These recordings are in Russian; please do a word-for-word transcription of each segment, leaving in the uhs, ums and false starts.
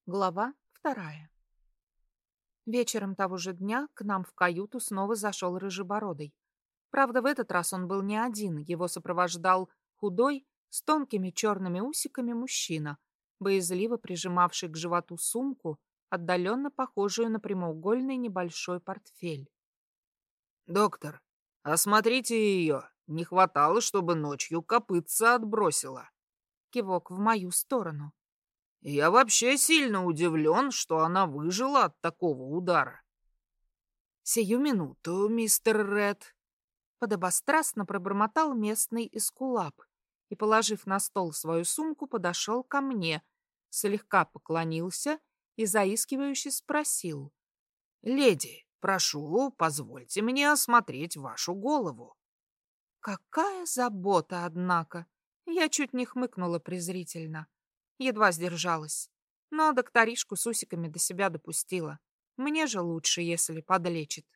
Глава вторая. Вечером того же дня к нам в каюту снова зашел Рыжебородый. Правда, в этот раз он был не один, его сопровождал худой, с тонкими черными усиками мужчина, боязливо прижимавший к животу сумку, отдаленно похожую на прямоугольный небольшой портфель. «Доктор, осмотрите ее. Не хватало, чтобы ночью копытца отбросила». Кивок в мою сторону. Я вообще сильно удивлен, что она выжила от такого удара. «Сию минуту, мистер Ред», — подобострастно пробормотал местный эскулап и, положив на стол свою сумку, подошел ко мне, слегка поклонился и заискивающе спросил. «Леди, прошу, позвольте мне осмотреть вашу голову». Какая забота, однако! Я чуть не хмыкнула презрительно. Едва сдержалась. Но докторишку с усиками до себя допустила. Мне же лучше, если подлечит.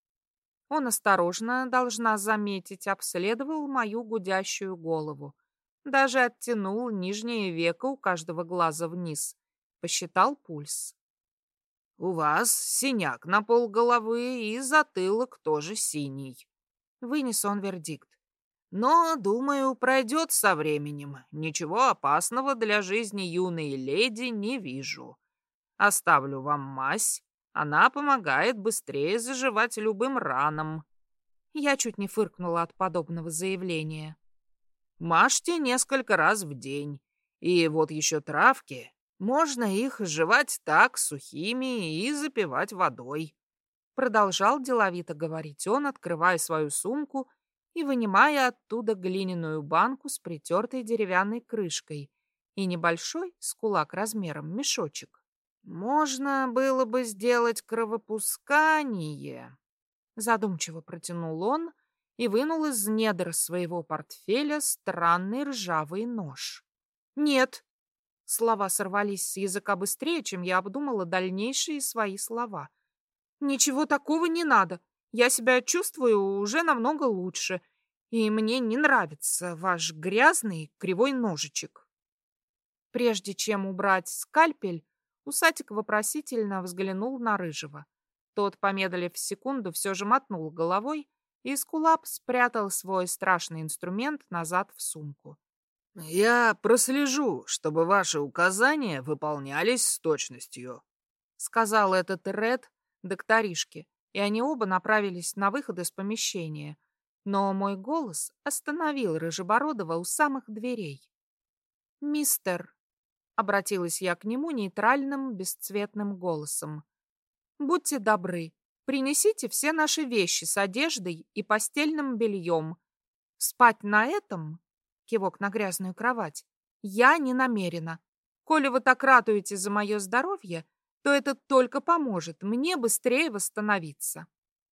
Он осторожно, должна заметить, обследовал мою гудящую голову. Даже оттянул нижнее веко у каждого глаза вниз. Посчитал пульс. «У вас синяк на полголовы и затылок тоже синий». Вынес он вердикт. «Но, думаю, пройдет со временем. Ничего опасного для жизни юной леди не вижу. Оставлю вам мазь. Она помогает быстрее заживать любым ранам». Я чуть не фыркнула от подобного заявления. Мажьте несколько раз в день. И вот еще травки. Можно их жевать так, сухими, и запивать водой. Продолжал деловито говорить он, открывая свою сумку и вынимая оттуда глиняную банку с притертой деревянной крышкой и небольшой, с кулак размером, мешочек. Можно было бы сделать кровопускание. Задумчиво протянул он и вынул из недр своего портфеля странный ржавый нож. «Нет!» Слова сорвались с языка быстрее, чем я обдумала дальнейшие свои слова. «Ничего такого не надо. Я себя чувствую уже намного лучше, и мне не нравится ваш грязный кривой ножичек». Прежде чем убрать скальпель, усатик вопросительно взглянул на Рыжего. Тот, помедлив секунду, все же мотнул головой, и эскулап спрятал свой страшный инструмент назад в сумку. «Я прослежу, чтобы ваши указания выполнялись с точностью», — сказал этот Ред докторишке, и они оба направились на выход из помещения. Но мой голос остановил Рыжебородова у самых дверей. «Мистер», — обратилась я к нему нейтральным, бесцветным голосом, — «будьте добры, принесите все наши вещи с одеждой и постельным бельем. Спать на этом, — кивок на грязную кровать, — я не намерена. Коли вы так ратуете за мое здоровье, то это только поможет мне быстрее восстановиться».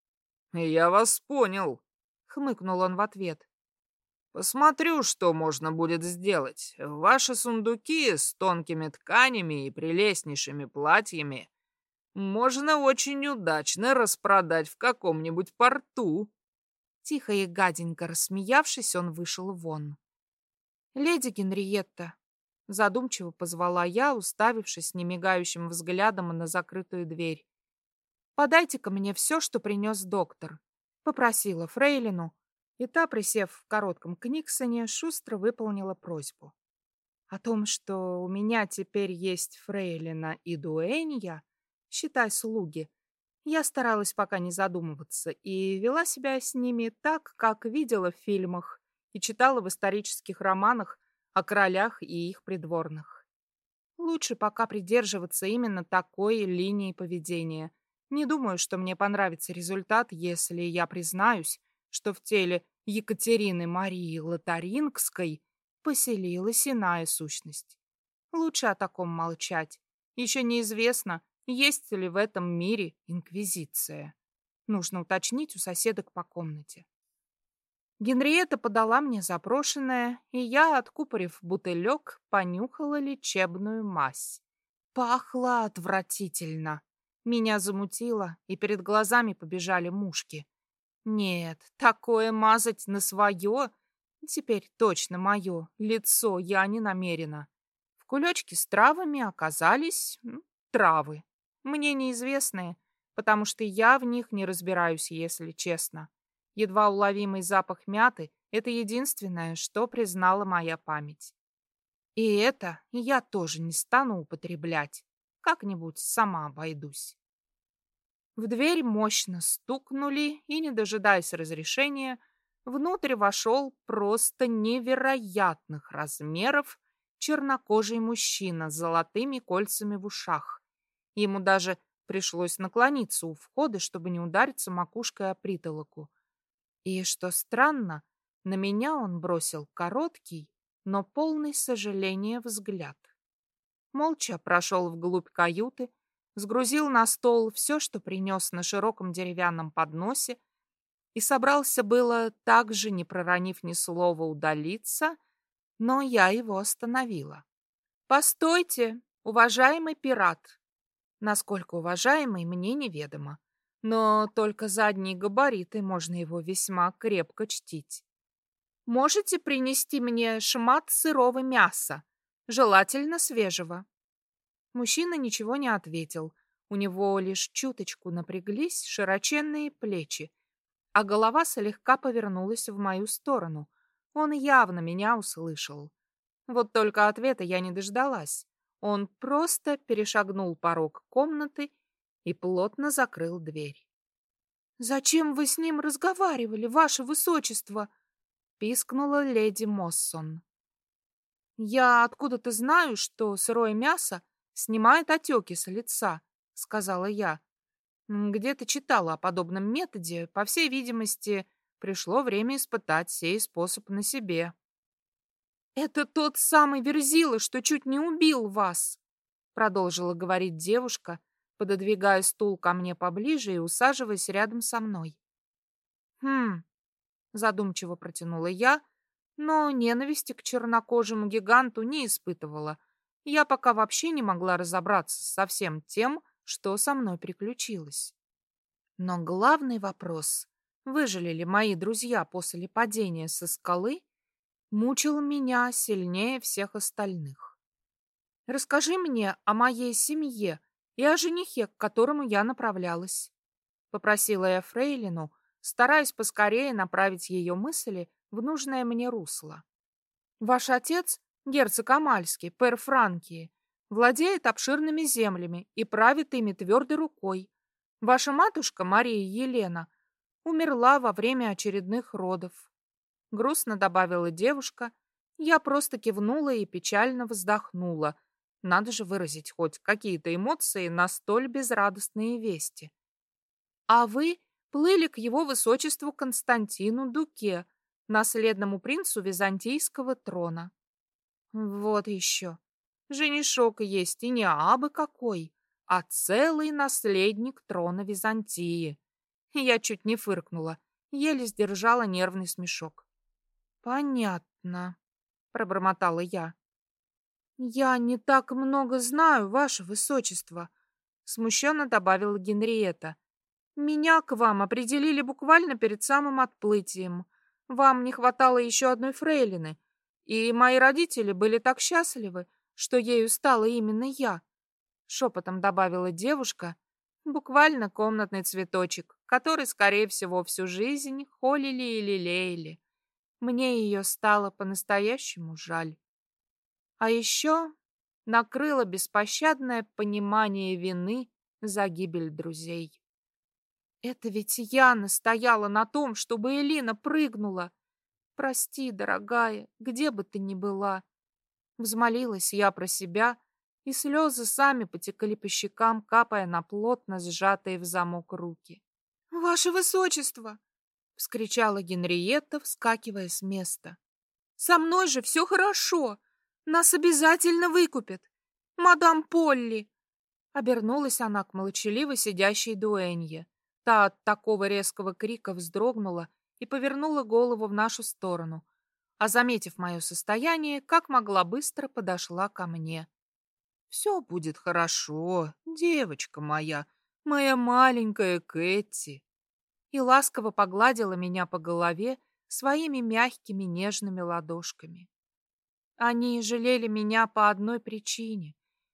«Я вас понял», — хмыкнул он в ответ. «Посмотрю, что можно будет сделать. Ваши сундуки с тонкими тканями и прелестнейшими платьями можно очень удачно распродать в каком-нибудь порту». Тихо и гаденько рассмеявшись, он вышел вон. «Леди Генриетта», — задумчиво позвала я, уставившись немигающим взглядом на закрытую дверь. «Подайте-ка мне все, что принес доктор», — попросила фрейлину, и та, присев в коротком книгсоне, шустро выполнила просьбу. О том, что у меня теперь есть фрейлина и дуэнья, считай слуги, я старалась пока не задумываться и вела себя с ними так, как видела в фильмах и читала в исторических романах о королях и их придворных. Лучше пока придерживаться именно такой линии поведения. Не думаю, что мне понравится результат, если я признаюсь, что в теле Екатерины Марии Лотарингской поселилась иная сущность. Лучше о таком молчать. Еще неизвестно, есть ли в этом мире инквизиция. Нужно уточнить у соседок по комнате. Генриетта подала мне запрошенное, и я, откупорив бутылек, понюхала лечебную мазь. Пахло отвратительно. Меня замутило, и перед глазами побежали мушки. Нет, такое мазать на свое, теперь точно мое, лицо я не намерена. В кулечке с травами оказались м, травы. Мне неизвестные, потому что я в них не разбираюсь, если честно. Едва уловимый запах мяты — это единственное, что признала моя память. И это я тоже не стану употреблять. Как-нибудь сама обойдусь. В дверь мощно стукнули, и, не дожидаясь разрешения, внутрь вошел просто невероятных размеров чернокожий мужчина с золотыми кольцами в ушах. Ему даже пришлось наклониться у входа, чтобы не удариться макушкой о притолоку. И, что странно, на меня он бросил короткий, но полный сожаления взгляд. Молча прошел вглубь каюты, сгрузил на стол все, что принес на широком деревянном подносе, и собрался было, также не проронив ни слова, удалиться, но я его остановила. «Постойте, уважаемый пират!» Насколько уважаемый, мне неведомо, но только за одни габариты можно его весьма крепко чтить. «Можете принести мне шмат сырого мяса, желательно свежего?» Мужчина ничего не ответил. У него лишь чуточку напряглись широченные плечи, а голова слегка повернулась в мою сторону. Он явно меня услышал. Вот только ответа я не дождалась. Он просто перешагнул порог комнаты и плотно закрыл дверь. «Зачем вы с ним разговаривали, ваше высочество?» — пискнула леди Моссон. «Я откуда-то знаю, что сырое мясо снимает отеки с лица», — сказала я. «Где-то читала о подобном методе. По всей видимости, пришло время испытать сей способ на себе». «Это тот самый Верзила, что чуть не убил вас», — продолжила говорить девушка, пододвигая стул ко мне поближе и усаживаясь рядом со мной. «Хм», — задумчиво протянула я, но ненависти к чернокожему гиганту не испытывала. Я пока вообще не могла разобраться со всем тем, что со мной приключилось. Но главный вопрос, выжили ли мои друзья после падения со скалы, мучил меня сильнее всех остальных. «Расскажи мне о моей семье и о женихе, к которому я направлялась», — попросила я фрейлину, стараясь поскорее направить ее мысли в нужное мне русло. «Ваш отец, герцог Амальский, пэр Франкии, владеет обширными землями и правит ими твердой рукой. Ваша матушка, Мария Елена, умерла во время очередных родов». Грустно добавила девушка. Я просто кивнула и печально вздохнула. Надо же выразить хоть какие-то эмоции на столь безрадостные вести. «А вы плыли к его высочеству Константину Дуке, наследному принцу византийского трона». Вот еще. Женишок есть и не абы какой, а целый наследник трона Византии. Я чуть не фыркнула, еле сдержала нервный смешок. «Понятно», — пробормотала я. «Я не так много знаю, ваше высочество», — смущенно добавила Генриетта. «Меня к вам определили буквально перед самым отплытием. Вам не хватало еще одной фрейлины, и мои родители были так счастливы, что ею стала именно я», — шепотом добавила девушка, буквально комнатный цветочек, который, скорее всего, всю жизнь холили и лелеяли. Мне ее стало по-настоящему жаль. А еще накрыло беспощадное понимание вины за гибель друзей. Это ведь я настояла на том, чтобы Элина прыгнула. Прости, дорогая, где бы ты ни была. Взмолилась я про себя, и слезы сами потекли по щекам, капая на плотно сжатые в замок руки. «Ваше высочество!» — вскричала Генриетта, вскакивая с места. «Со мной же все хорошо! Нас обязательно выкупят! Мадам Полли!» Обернулась она к молчаливо сидящей дуэнье. Та от такого резкого крика вздрогнула и повернула голову в нашу сторону, а, заметив мое состояние, как могла быстро подошла ко мне. «Все будет хорошо, девочка моя, моя маленькая Кэти!» И ласково погладила меня по голове своими мягкими нежными ладошками. Они жалели меня по одной причине.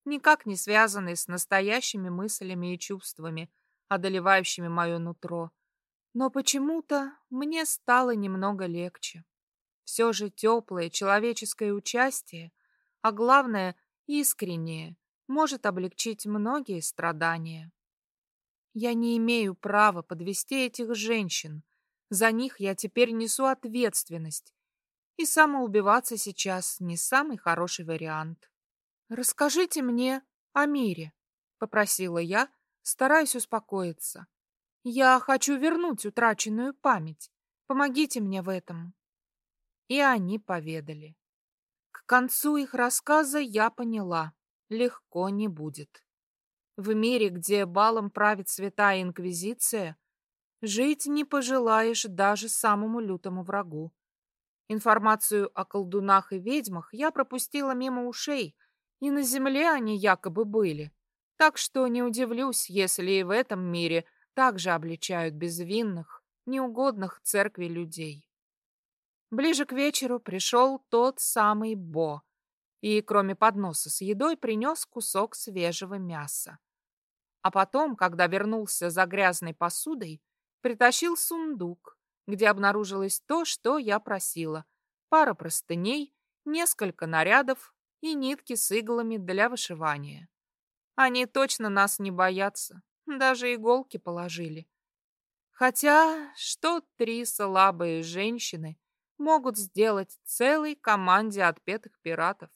никак не связанный с настоящими мыслями и чувствами, одолевающими мое нутро. Но почему-то мне стало немного легче. Все же теплое человеческое участие, а главное, искреннее, может облегчить многие страдания. Я не имею права подвести этих женщин. За них я теперь несу ответственность. И самоубиваться сейчас не самый хороший вариант. «Расскажите мне о мире», — попросила я, стараясь успокоиться. «Я хочу вернуть утраченную память. Помогите мне в этом». И они поведали. К концу их рассказа я поняла, легко не будет. В мире, где балом правит святая инквизиция, жить не пожелаешь даже самому лютому врагу. Информацию о колдунах и ведьмах я пропустила мимо ушей, и на земле они якобы были. Так что не удивлюсь, если и в этом мире также обличают безвинных, неугодных церкви людей. Ближе к вечеру пришел тот самый Бо, и кроме подноса с едой принес кусок свежего мяса. А потом, когда вернулся за грязной посудой, притащил сундук, где обнаружилось то, что я просила: пара простыней, несколько нарядов и нитки с иглами для вышивания. Они точно нас не боятся, даже иголки положили. Хотя, что три слабые женщины могут сделать целой команде отпетых пиратов?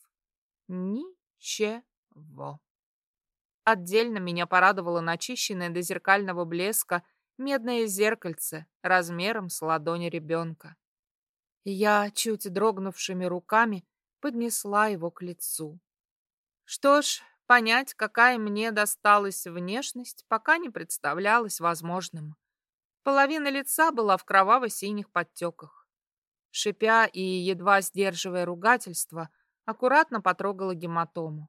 Ничего. Отдельно меня порадовало начищенное до зеркального блеска медное зеркальце размером с ладонь ребенка. Я чуть дрогнувшими руками поднесла его к лицу. Что ж, понять, какая мне досталась внешность, пока не представлялось возможным. Половина лица была в кроваво-синих подтеках. Шипя и едва сдерживая ругательство, аккуратно потрогала гематому.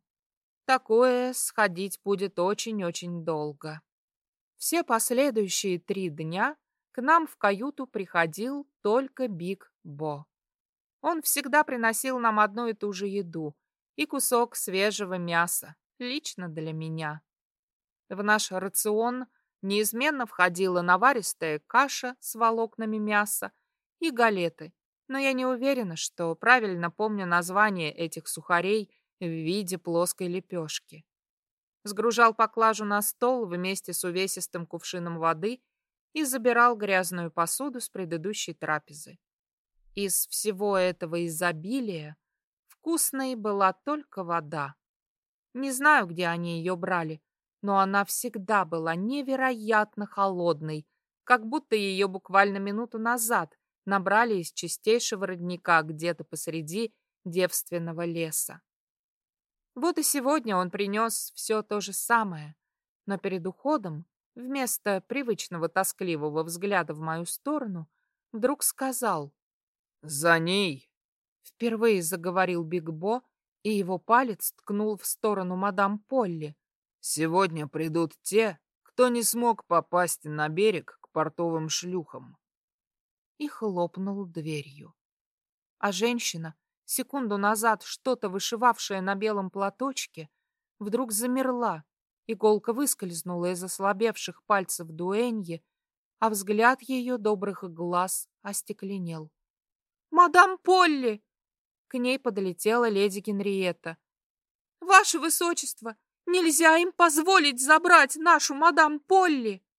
Такое сходить будет очень-очень долго. Все последующие три дня к нам в каюту приходил только Биг Бо. Он всегда приносил нам одну и ту же еду и кусок свежего мяса, лично для меня. В наш рацион неизменно входила наваристая каша с волокнами мяса и галеты, но я не уверена, что правильно помню название этих сухарей в виде плоской лепешки. Сгружал поклажу на стол вместе с увесистым кувшином воды и забирал грязную посуду с предыдущей трапезы. Из всего этого изобилия вкусной была только вода. Не знаю, где они ее брали, но она всегда была невероятно холодной, как будто ее буквально минуту назад набрали из чистейшего родника где-то посреди девственного леса. Вот и сегодня он принес все то же самое, но перед уходом, вместо привычного тоскливого взгляда в мою сторону, вдруг сказал: «За ней!» Впервые заговорил Биг Бо, и его палец ткнул в сторону мадам Полли. «Сегодня придут те, кто не смог попасть на берег к портовым шлюхам». И хлопнул дверью. А женщина, секунду назад что-то вышивавшая на белом платочке, вдруг замерла, иголка выскользнула из ослабевших пальцев дуэньи, а взгляд ее добрых глаз остекленел. «Мадам Полли!» К ней подлетела леди Генриетта. «Ваше высочество, нельзя им позволить забрать нашу мадам Полли!»